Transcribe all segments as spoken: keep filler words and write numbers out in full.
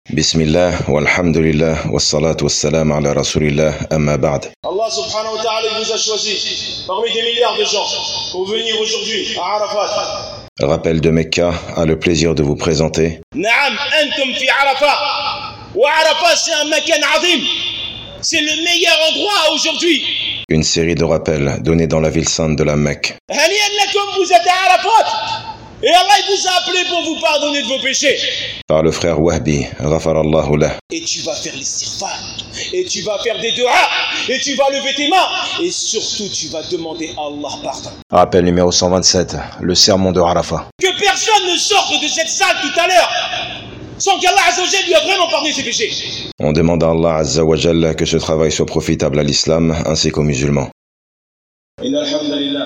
Bismillah, walhamdulillah, wassalatu wassalamu ala rasulillah, amma ba'd. Allah subhanahu wa ta'ala vous a choisi parmi des milliards de gens pour venir aujourd'hui à Arafat. Rappel de Mecca a le plaisir de vous présenter. Naam, antum fi Arafat. Wa Arafat, c'est un makan azim. C'est le meilleur endroit aujourd'hui. Une série de rappels donnés dans la ville sainte de la Mecque. Haniyan lakum, vous êtes à Arafat. Et Allah il vous a appelé pour vous pardonner de vos péchés. Par le frère Wahbi, ghafarallahu lah. Et tu vas faire l'istighfar, et tu vas faire des du'a, et tu vas lever tes mains, et surtout tu vas demander à Allah pardon. Rappel numéro cent vingt-sept, le sermon de Arafat. Que personne ne sorte de cette salle tout à l'heure sans qu'Allah Azza wa Jalla lui a vraiment pardonné ses péchés. On demande à Allah Azza wa Jalla que ce travail soit profitable à l'islam ainsi qu'aux musulmans. Inna alhamdulillah.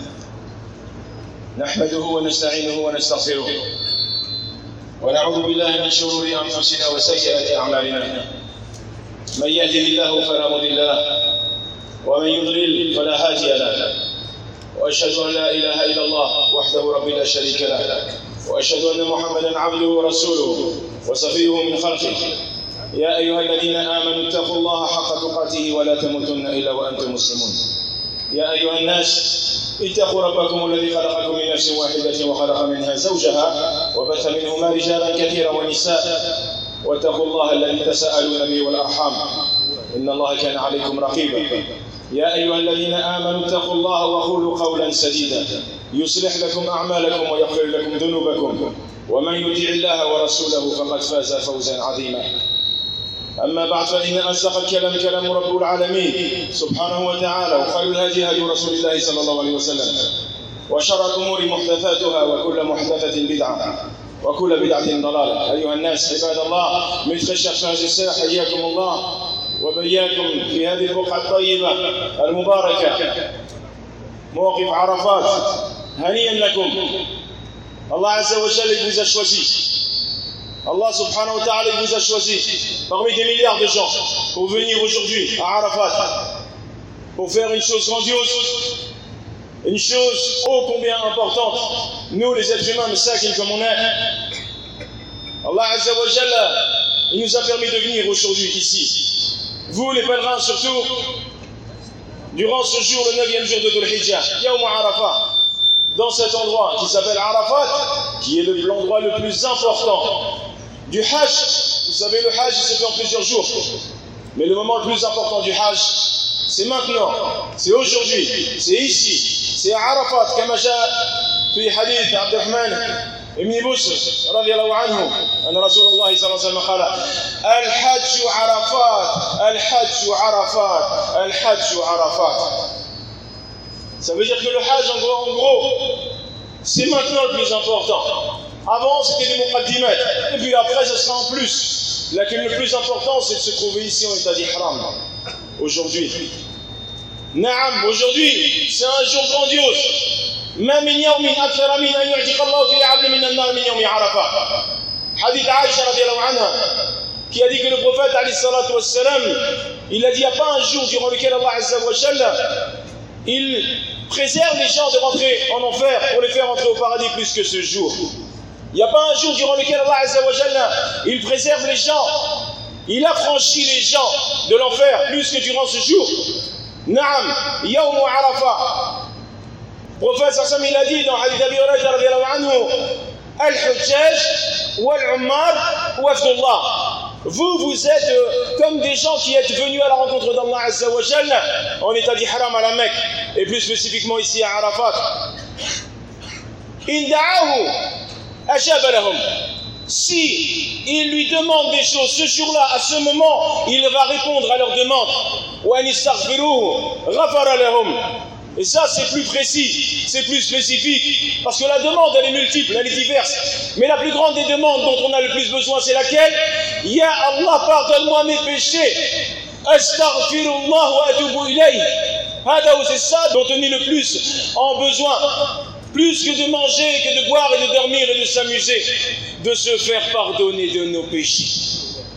نحمده ونستعينه ونستغفره ونعوذ بالله من شرور أنفسنا وسيئات أعمالنا من يهده الله فلا مضل له ومن يضلل فلا هادي له وأشهد أن لا إله إلا الله وحده رب لا شريك له وأشهد أن محمدا عبده ورسوله وصفيه من خلقه يا أيها الذين آمنوا اتقوا الله حق تقاته ولا تموتن إلا وأنتم مسلمون يا أيها الناس اتقوا ربكم الذي خلقكم من نفس واحدة وخلق منها زوجها وبث منهما رجالا كثيرا ونساء واتقوا الله الذي تساءلون به والأرحام إن الله كان عليكم رقيبا يا أيها الذين آمنوا اتقوا الله وقولوا قولا سديدا يصلح لكم أعمالكم ويغفر لكم ذنوبكم ومن يطع الله ورسوله فقد فاز فوزا عظيما أما بعد فإن أصدق الكلام كلام رب العالمين سبحانه وتعالى وخير الهدي هدي رسول الله صلى الله عليه وسلم وشر الأمور محدثاتها وكل محدثة بدعة وكل بدعة ضلالة أيها الناس عباد الله مثل في هذه الساحة حياكم الله وبياكم في هذه البقعة الطيبة المباركة موقف عرفات هنيئا لكم الله عز وجل vous a choisi. Allah subhanahu wa ta'ala vous a choisi parmi des milliards de gens pour venir aujourd'hui à Arafat pour faire une chose grandiose, une chose ô combien importante. Nous les êtres humains, masakin comme on est, Allah Azza wa Jalla, il nous a permis de venir aujourd'hui ici. Vous les pèlerins surtout, durant ce jour, le neuvième jour de Dhul Hijjah, Yawm Arafat, dans cet endroit qui s'appelle Arafat, qui est l'endroit le plus important du Hajj. Vous savez, le Hajj se fait en plusieurs jours, mais le moment le plus important du Hajj, c'est maintenant, c'est aujourd'hui, c'est ici, c'est à Arafat, comme جاء في حديث عبد الرحمن ابن بسر رضي الله عنه أن رسول الله صلى الله عليه وسلم قال الحج عرفات الحج عرفات الحج عرفات. Ça veut dire que le Hajj, en gros, en gros c'est maintenant le plus important. Avant, c'était des muqaddimat, et puis après, ce sera en plus. Laquelle le plus important, c'est de se trouver ici en état d'ihram. Aujourd'hui. Naam, aujourd'hui, c'est un jour grandiose. ما من يوم أكثر من أن يعتق الله فيه عبد من النار من يوم عرفة. Hadith Aïcha radiallahu anha, qui a dit que le prophète alayhi salatu wassalam, il a dit, il n'y a pas un jour durant lequel Allah Azza wa Jalla, il préserve les gens de rentrer en enfer pour les faire rentrer au paradis plus que ce jour. Il n'y a pas un jour durant lequel Allah Azza wa Jalla, il préserve les gens, il affranchit les gens de l'enfer plus que durant ce jour. Naam, Yawm Arafat. Le prophète sallam il a dit dans Hadith Abi Hurayrata radiyallahu anhu, Al-Hujjaj wal-Ummar wafdullah. Vous, vous êtes euh, comme des gens qui êtes venus à la rencontre d'Allah Azza wa Jalla en état d'ihram à la Mecque, et plus spécifiquement ici à Arafat. In da'ahu ajaba lahum. Si il lui demande des choses ce jour-là, à ce moment, il va répondre à leurs demandes. Wa an istaghfiruhu ghafara lahum. Et ça, c'est plus précis, c'est plus spécifique, parce que la demande, elle est multiple, elle est diverse. Mais la plus grande des demandes dont on a le plus besoin, c'est laquelle? Ya Allah, pardonne-moi mes péchés. Astaghfirullah wa atubu ilayh. C'est ça dont on est le plus en besoin. Plus que de manger, que de boire et de dormir et de s'amuser, de se faire pardonner de nos péchés.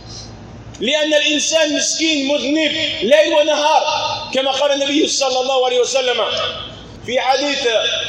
لأن الإنسان مسكين مذنب ليل ونهار كما قال النبي صلى الله عليه وسلم في حديث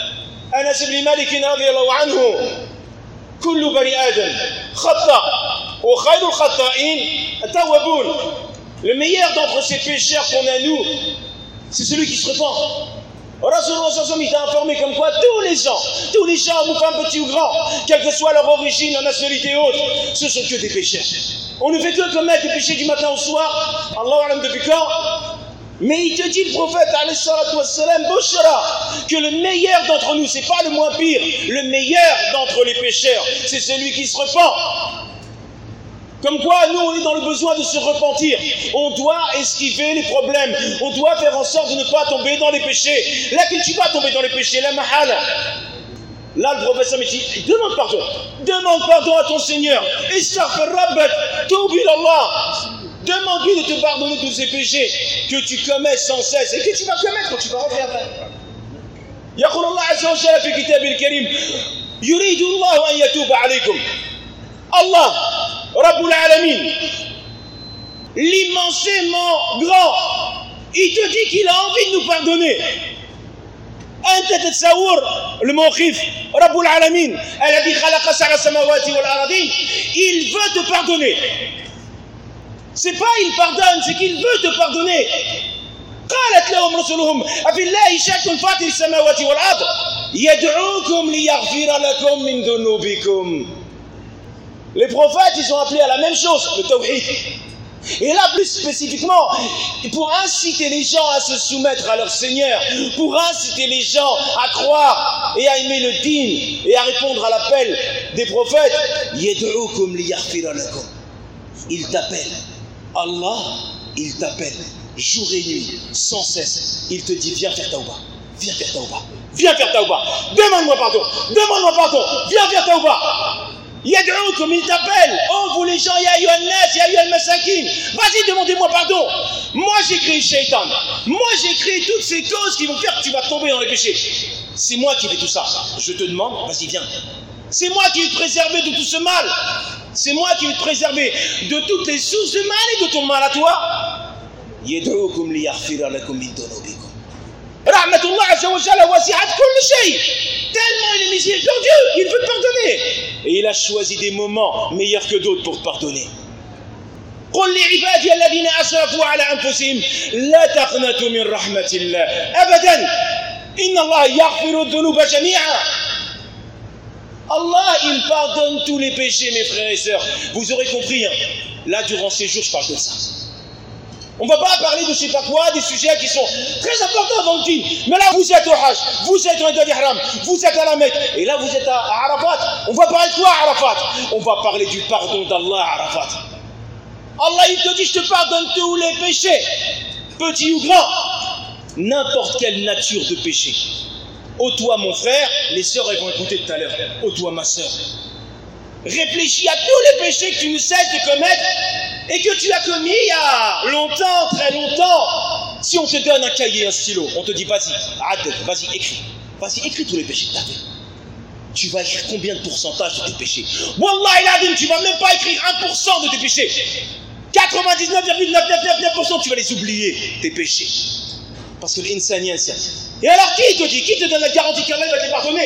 أنس بن مالك رضي الله عنه كل بني آدم خطأ Le meilleur d'entre ces pécheurs qu'on a nous, c'est celui qui se repent. Rasulullah il t'a informé comme quoi tous les gens, tous les gens, ou femmes, petits ou grands, quelle que soit leur origine, leur nationalité ou autre, ce sont que des pécheurs. On ne fait que commettre des péchés du matin au soir. Allah alam depuis quand? Mais il te dit, le prophète, alayhi salatu wassalam, que le meilleur d'entre nous, c'est pas le moins pire, le meilleur d'entre les pécheurs, c'est celui qui se repent. Comme quoi, nous, on est dans le besoin de se repentir. On doit esquiver les problèmes. On doit faire en sorte de ne pas tomber dans les péchés. Là, que tu vas tomber dans les péchés, la mahala. Là, le professeur me dit, demande pardon. Demande pardon à ton Seigneur. Istaghfir rabbak, toub ilallah. Demande-lui de te pardonner tous ces péchés que tu commets sans cesse et que tu vas commettre quand tu vas revenir. يقول الله عز وجل في كتابه الكريم يريد الله أن يتوب عليكم. Allah, Rabbul Alamin, l'immensément grand, il te dit qu'il a envie de nous pardonner. أنت تتصور الموقف رب العالمين الذي خلق سبع سماوات والأرضين, il veut te pardonner. C'est pas il pardonne, c'est qu'il veut te pardonner. قالت لهم رسلهم أفي الله شك فاطر السماوات والأرض يدعوكم ليغفر لكم من ذنوبكم. Les prophètes, ils ont appelé à la même chose, le tawhid. Et là, plus spécifiquement, pour inciter les gens à se soumettre à leur Seigneur, pour inciter les gens à croire et à aimer le dîn et à répondre à l'appel des prophètes, yad'ukum liyaghfira lakum. Il t'appelle. Allah, il t'appelle jour et nuit, sans cesse. Il te dit, viens faire tawbah, viens faire tawbah, viens faire tawbah, demande-moi pardon, demande-moi pardon, viens faire tawbah. Yad'ukum, il t'appelle. Oh, vous les gens, ya ayyuhan nas, ya ayyuhal masakin. Vas-y, demandez-moi pardon. Moi, j'ai créé Shaitan. Moi, j'ai créé toutes ces causes qui vont faire que tu vas tomber dans les péchés. C'est moi qui fais tout ça. Je te demande, vas-y, viens. C'est moi qui vais te préserver de tout ce mal. C'est moi qui vais te préserver de toutes les sources de mal et de ton mal à toi. Yad'ukum liyaghfira lakum min dhunubikum. Rahmatullah azza wa jalla wasi'at kulli shay. Tellement il est miséricordieux, il veut te pardonner. Et il a choisi des moments meilleurs que d'autres pour te pardonner. قل لعبادي الذين أسرفوا على أنفسهم لا تقنطوا من رحمة الله أبدا إن الله يغفر الذنوب جميعا. Allah, il pardonne tous les péchés, mes frères et sœurs. Vous aurez compris, hein? Là, durant ces jours, je parle de ça. On ne va pas parler de je sais pas quoi, des sujets qui sont très importants dans le dîn. Mais là, vous êtes au Hajj, vous êtes au Ihram, vous êtes à la Mecque, et là, vous êtes à Arafat. On va parler de quoi à Arafat? On va parler du pardon d'Allah à Arafat. Allah, il te dit, je te pardonne tous les péchés, petits ou grands, n'importe quelle nature de péché. Ô toi, mon frère, les sœurs, elles vont écouter tout à l'heure. Ô toi, ma sœur, réfléchis à tous les péchés que tu ne cesses de commettre et que tu as commis il y a longtemps, très longtemps. Si on te donne un cahier, un stylo, on te dit vas-y, arrête, vas-y, écris. Vas-y, écris tous les péchés que tu as fait. Tu vas écrire combien de pourcentage de tes péchés? Wallah, il tu ne vas même pas écrire un pour cent de tes péchés. quatre-vingt-dix-neuf virgule neuf neuf neuf neuf pour cent, tu vas les oublier, tes péchés. Parce que l'insan, c'est. Et alors qui te dit, qui te donne la garantie qu'Allah va te pardonner?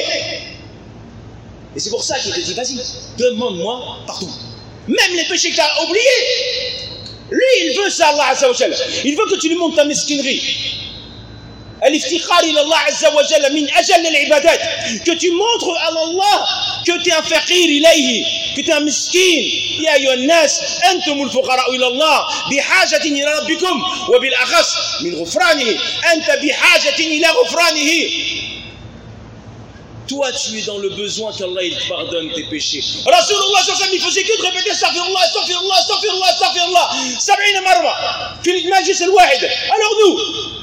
Et c'est pour ça qu'il te dit, vas-y, demande-moi pardon. Même les péchés que tu as oubliés. Lui, il veut ça, Allah Azza wa Jalla. Il veut que tu lui montres ta mesquinerie. Al-iftikhar ila Allah Azza wa Jalla min ajal al-ibadat. Que tu montres à Allah que tu es un faqir ilayhi, que tu es un miskin. Ya ayyuhan nas, antum al-fuqara ila Allah, bihajatin ila rabbikum, wa bil akhas min ghufranihi. Anta bihajatin ila ghufranihi. Toi, tu es dans le besoin qu'Allah il pardonne tes péchés. Rasulullah sallallahu alayhi wa sallam, il faisait que de répéter astaghfirullah, astaghfirullah, astaghfirullah, astaghfirullah, sab'ina marra, fi al-majlis al-wahid. Alors nous,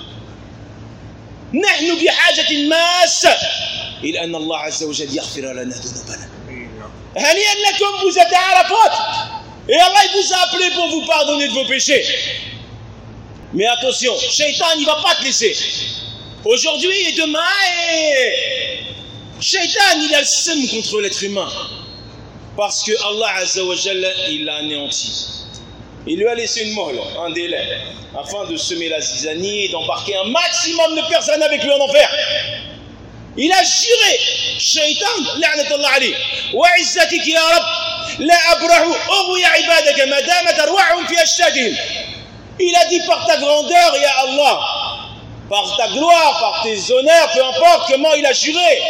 نحن بحاجة ماسة إلى أن الله عز وجل يغفر لنا ذنوبنا. هنيئا لكم, vous êtes à Arafat et Allah il vous a appelé pour vous pardonner de vos péchés. Mais attention, Shaitan il ne va pas te laisser. Aujourd'hui et demain, et Shaitan il a le seum contre l'être humain parce que Allah Azza wa Jalla il l'a anéanti. Il lui a laissé une molle, un délai, afin de semer la zizanie et d'embarquer un maximum de personnes avec lui en enfer. Il a juré, Shaitan, la'natullah alayh, wa izzatik ya Rabb, La abrahu ughya ibadaka madama tarwa'hum fi ashtadihim. Il a dit par ta grandeur, ya Allah, par ta gloire, par tes honneurs, peu importe comment il a juré.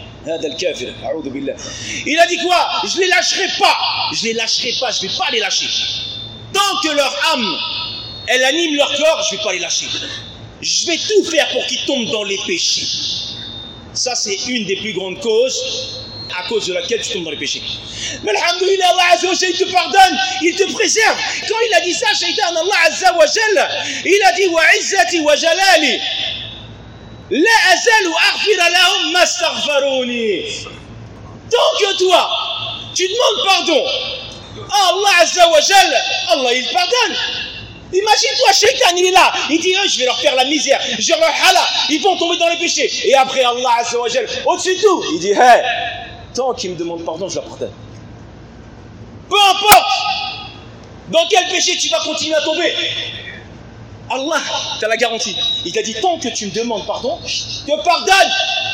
Il a dit quoi? Je les lâcherai pas, je les lâcherai pas, je vais pas les lâcher. Tant que leur âme, elle anime leur corps, je vais pas les lâcher. Je vais tout faire pour qu'ils tombent dans les péchés. Ça, c'est une des plus grandes causes à cause de laquelle tu tombes dans les péchés. Mais alhamdoulilah, Allah Azza wa Jalla, il te pardonne, il te préserve. Quand il a dit ça, Shaitan, Allah Azza wa Jalla, il a dit wa izzati wa jalali la azalu aghfira lahum mastaghfaruni. Tant que toi, tu demandes pardon à Allah Azza wa Jalla, Allah il pardonne. Imagine-toi, Shaitan, il est là, il dit eux, je vais leur faire la misère, je vais leur hala, ils vont tomber dans les péchés. Et après, Allah Azza wa Jalla, au-dessus de tout, il dit hey, tant qu'ils me demandent pardon, je leur pardonne. Peu importe dans quel péché tu vas continuer à tomber, Allah t'a la garantie. Il t'a dit tant que tu me demandes pardon, je te pardonne.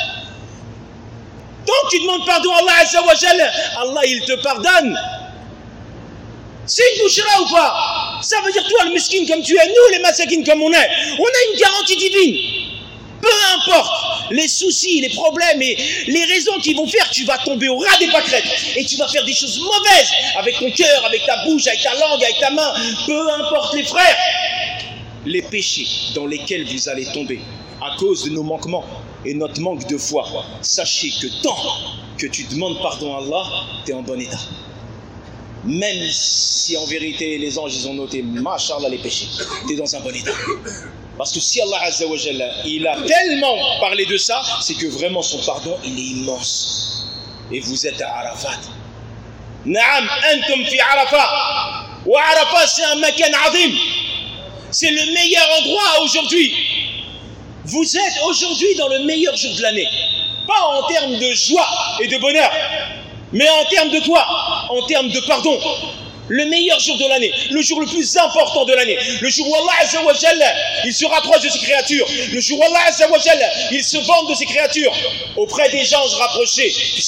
Tant que tu demandes pardon à Allah Azza wa Jalla, Allah il te pardonne. C'est une bouchera ou pas? Ça veut dire toi le miskin comme tu es, nous les massakines comme on est, on a une garantie divine. Peu importe les soucis, les problèmes et les raisons qui vont faire que tu vas tomber au ras des pâquerettes et tu vas faire des choses mauvaises avec ton cœur, avec ta bouche, avec ta langue, avec ta main. Peu importe les frères, les péchés dans lesquels vous allez tomber à cause de nos manquements et notre manque de foi, sachez que tant que tu demandes pardon à Allah, tu es en bon état. Même si en vérité les anges ils ont noté machallah les péchés, tu es dans un bon état. Parce que si Allah Azza wa Jalla, il a tellement parlé de ça, c'est que vraiment son pardon il est immense. Et vous êtes à Arafat. Naam, antum fi Arafat. Wa Arafat c'est un makan azim. C'est le meilleur endroit aujourd'hui. Vous êtes aujourd'hui dans le meilleur jour de l'année. Pas en termes de joie et de bonheur, mais en termes de quoi? En termes de pardon. Le meilleur jour de l'année, le jour le plus important de l'année, le jour où Allah Azza wa Jalla, il se rapproche de ses créatures, le jour où Allah Azza wa Jalla, il se vante de ses créatures auprès des anges rapprochés.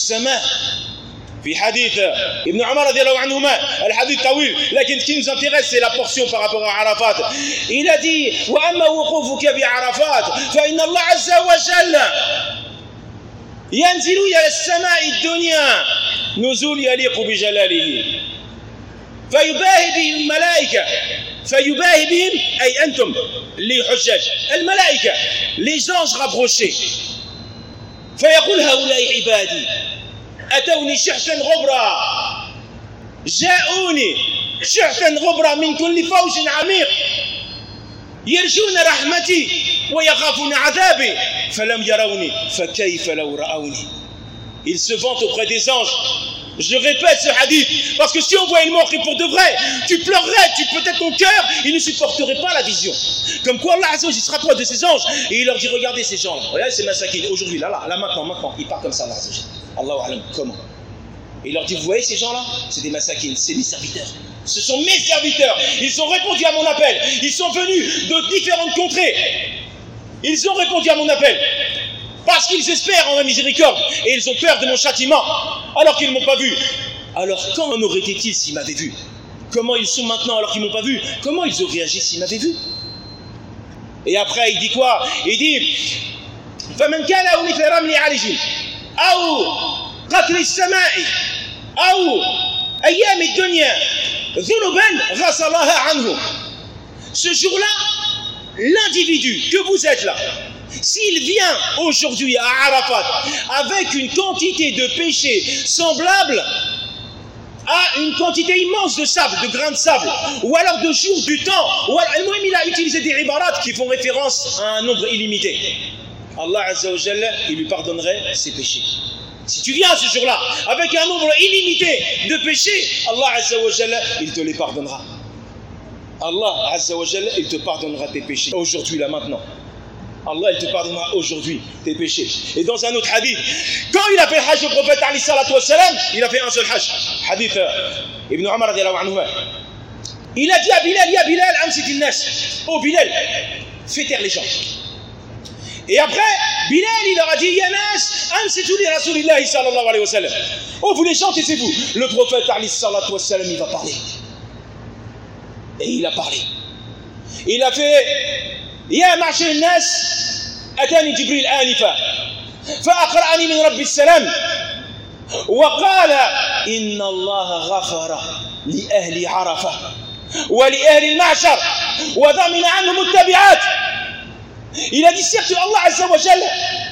في حديث ابن عمر رضي الله عنهما الحديث طويل لكن ce qui nous intéresse c'est la portion par rapport à Arafat. Il a dit وأما وقوفك بعرفات فإن الله عز وجل ينزل إلى السماء الدنيا نزول يليق بجلاله فيباهي بهم الملائكة فيباهي بهم أي أنتم les حجاج الملائكة les anges rapprochés فيقول هؤلاء عبادي أتوني شحثا غبرا جاءوني شحثا غبرا من كل فوج عميق يرجون رحمتي ويخافون عذابي فلم يروني فكيف لو رأوني. Ils se vantent auprès des anges. Je répète ce hadith parce que si on voit une mort qui pour de vrai, tu pleurerais, tu peut-être ton cœur, il ne supporterait pas la vision. Comme quoi Allah Azza wa Jalla se rapproche de ces anges et il leur dit regardez ces gens là, regardez ces massakines aujourd'hui là là là maintenant maintenant ils partent comme ça Allah Azza wa Jalla. Allahu alam, comment? Et il leur dit vous voyez ces gens là, c'est des massakines, c'est mes serviteurs. Ce sont mes serviteurs. Ils ont répondu à mon appel. Ils sont venus de différentes contrées. Ils ont répondu à mon appel. Parce qu'ils espèrent en ma miséricorde. Et ils ont peur de mon châtiment. Alors qu'ils ne m'ont pas vu. Alors quand en aurait-il s'ils m'avaient vu? Comment ils sont maintenant alors qu'ils ne m'ont pas vu? Comment ils auraient réagi s'ils m'avaient vu? Et après il dit quoi? Il dit فَمَنْ كَانَ أَوْ مِثْلَ رَمْلِ عَلِجٍ أَوْ قَتْلِ السَّمَاءِ أَوْ أَيَّامِ الدُّنْيَا ذُنُبًا غَسَلَهَا عَنْهُ. Ce jour-là, l'individu que vous êtes là, s'il vient aujourd'hui à Arafat avec une quantité de péché semblable à une quantité immense de sable, de grains de sable, ou alors de jours du temps, ou alors, il a utilisé des ibarats qui font référence à un nombre illimité. Allah Azza wa Jalla, il lui pardonnerait ses péchés. Si tu viens ce jour-là avec un nombre illimité de péchés, Allah Azza wa Jalla, il te les pardonnera. Allah Azza wa Jalla, il te pardonnera tes péchés. Aujourd'hui, là, maintenant. Allah, il te pardonnera aujourd'hui tes péchés. Et dans un autre hadith, quand il a fait le hajj au prophète, il a fait un seul hajj. Hadith Ibn Umar, il a dit à Bilal, Ya Bilal, amsit il nas. Oh Bilal, fais taire les gens. Et après, Bilal, il leur a dit, Yanas, ansitu li Rasulillahi sallallahu alayhi wa sallam. Oh, vous les gens, taisez-vous. Le prophète, alayhi salatu wa sallam, il va parler. Et il a parlé. Il a fait, Ya ma'ashir nas, atani Jibril anifa, fa'aqra'ani min rabbi salam, wa qala, inna Allah ghafara li ahli Arafa, wa li ahli al-ma'shar, wa dhamina anhum al-tabi'at. Il a dit, certes, Allah Azza wa Jalla,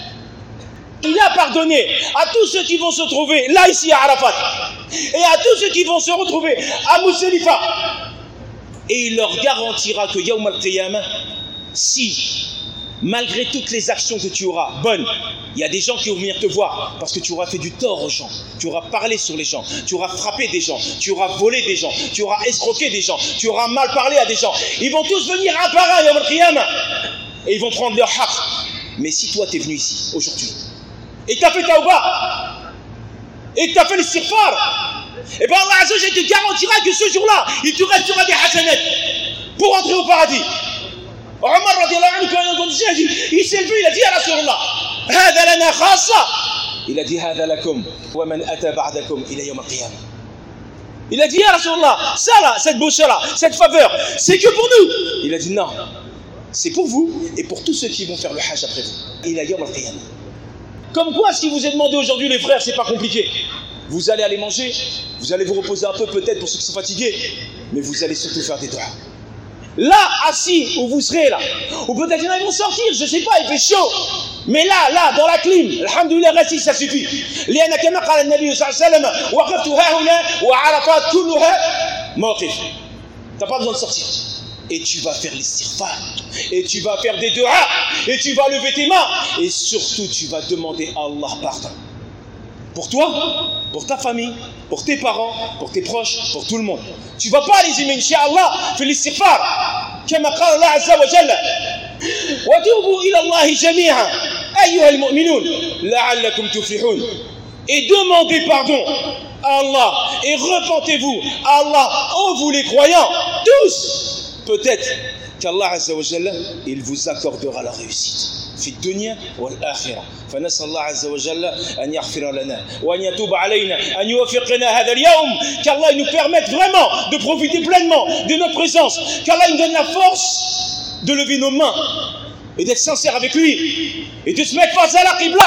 il a pardonné à tous ceux qui vont se trouver là, ici, à Arafat, et à tous ceux qui vont se retrouver à Mousdalifa. Et il leur garantira que Yawm al-Qiyamah, si, malgré toutes les actions que tu auras bonnes, il y a des gens qui vont venir te voir parce que tu auras fait du tort aux gens, tu auras parlé sur les gens, tu auras frappé des gens, tu auras volé des gens, tu auras escroqué des gens, tu auras mal parlé à des gens. Ils vont tous venir un par un, Yawm al-Qiyamah. Et ils vont prendre leur haq. Mais si toi tu es venu ici aujourd'hui et tu as fait tawbah et que tu as fait l'istighfar, et bien Allah Azza wa Jalla te garantira que ce jour-là il te restera des hasanat pour entrer au paradis. Omar radiallahu anhu, quand il a entendu ça, il s'est levé, il a dit à Rasulullah, Hada lana khassa. Il a dit Hada lakum wa man ata ba'dakum ila yawm al-qiyamah. Il a dit ya Rasulullah, ça là, cette beauté là, cette faveur, c'est que pour nous. Il a dit non. C'est pour vous et pour tous ceux qui vont faire le hajj après vous. Il a yawm al-qiyamah. Comme quoi, ce qui vous est demandé aujourd'hui, les frères, c'est pas compliqué. Vous allez aller manger, vous allez vous reposer un peu peut-être pour ceux qui sont fatigués, mais vous allez surtout faire des doigts. Là, assis, où vous serez là, ou peut-être il y en a qui vont sortir, je sais pas, il fait chaud. Mais là, là, dans la clim, alhamdoulilah, reste, ça suffit. لأن كما قال النبي صلى الله عليه وسلم وقفت ها هنا وعرفات كلها موقف. T'as pas besoin de sortir. Et tu vas faire l'istighfar, et tu vas faire des du'a, et tu vas lever tes mains, et surtout tu vas demander à Allah pardon. Pour toi, pour ta famille, pour tes parents, pour tes proches, pour tout le monde. Tu vas pas les aimer, Inch'Allah, fais l'istighfar. Comme قال الله عز وجل وتوبوا إلى الله جميعا أيها المؤمنون لعلكم تفلحون. Et demandez pardon à Allah, et repentez-vous à Allah, ô vous les croyants, tous. Peut-être qu'Allah Azza wa Jalla, il vous accordera la réussite. في الدنيا والآخرة. فنسأل الله عز وجل أن يغفر لنا وأن يتوب علينا أن يوفقنا هذا اليوم, qu'Allah nous permette vraiment de profiter pleinement de notre présence, qu'Allah nous donne la force de lever nos mains et d'être sincère avec lui et de se mettre face à la Qibla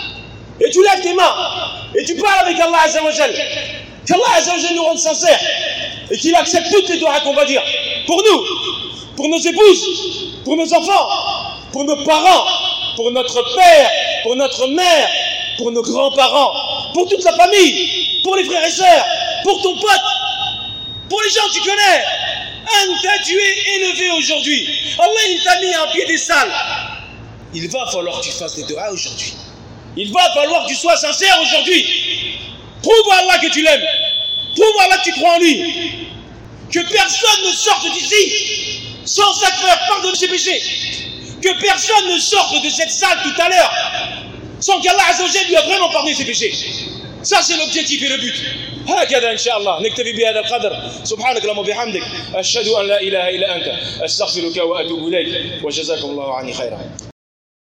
et tu lèves tes mains et tu parles avec Allah Azza wa Jalla, qu'Allah Azza wa Jalla nous rende sincères et qu'il accepte toutes les doigts qu'on va dire pour nous, pour nos épouses, pour nos enfants, pour nos parents, pour notre père, pour notre mère, pour nos grands-parents, pour toute la famille, pour les frères et sœurs, pour ton pote, pour les gens que tu connais. Anta, tu es élevé aujourd'hui. Allah, il t'a mis un piédestal. Il va falloir que tu fasses des doigts aujourd'hui. Il va falloir que tu sois sincère aujourd'hui. Prouve à Allah que tu l'aimes. Prouve à Allah que tu crois en lui. Que personne ne sorte d'ici sans faire pardonner ses péchés. Que personne ne sorte de cette salle tout à l'heure sans qu'Allah Azza wa Jalla lui a vraiment pardonné ses péchés. Ça c'est l'objectif et le but. هكذا إن شاء الله نكتفي بهذا القدر. سبحانك اللهم وبحمدك أشهد أن لا إله إلا أنت أستغفرك وأتوب إليك وجزاكم الله عني خيرا.